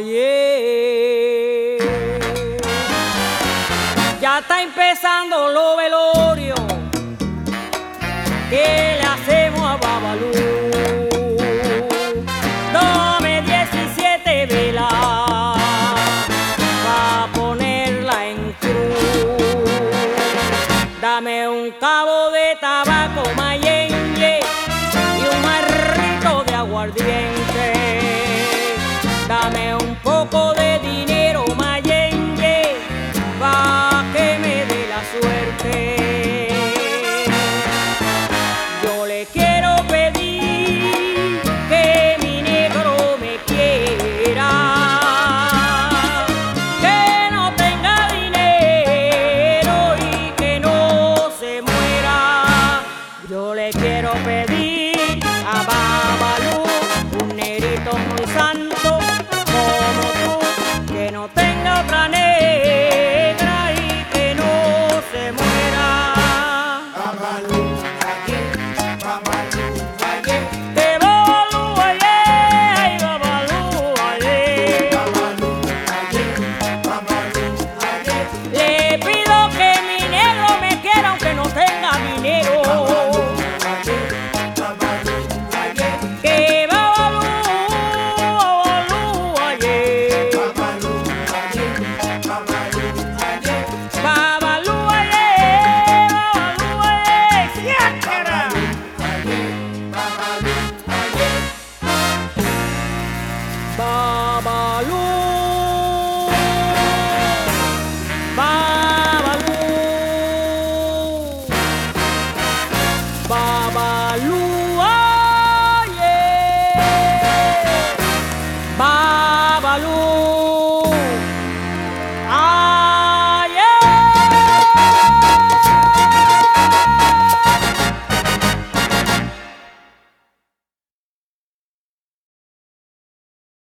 ayer. Ya está empezando los velorios que le hacemos a Babalú. Dame 17 velas pa' ponerla en cruz. Dame un cabo de tabaco mayenye y un marrito de aguardiente. Dame un poco de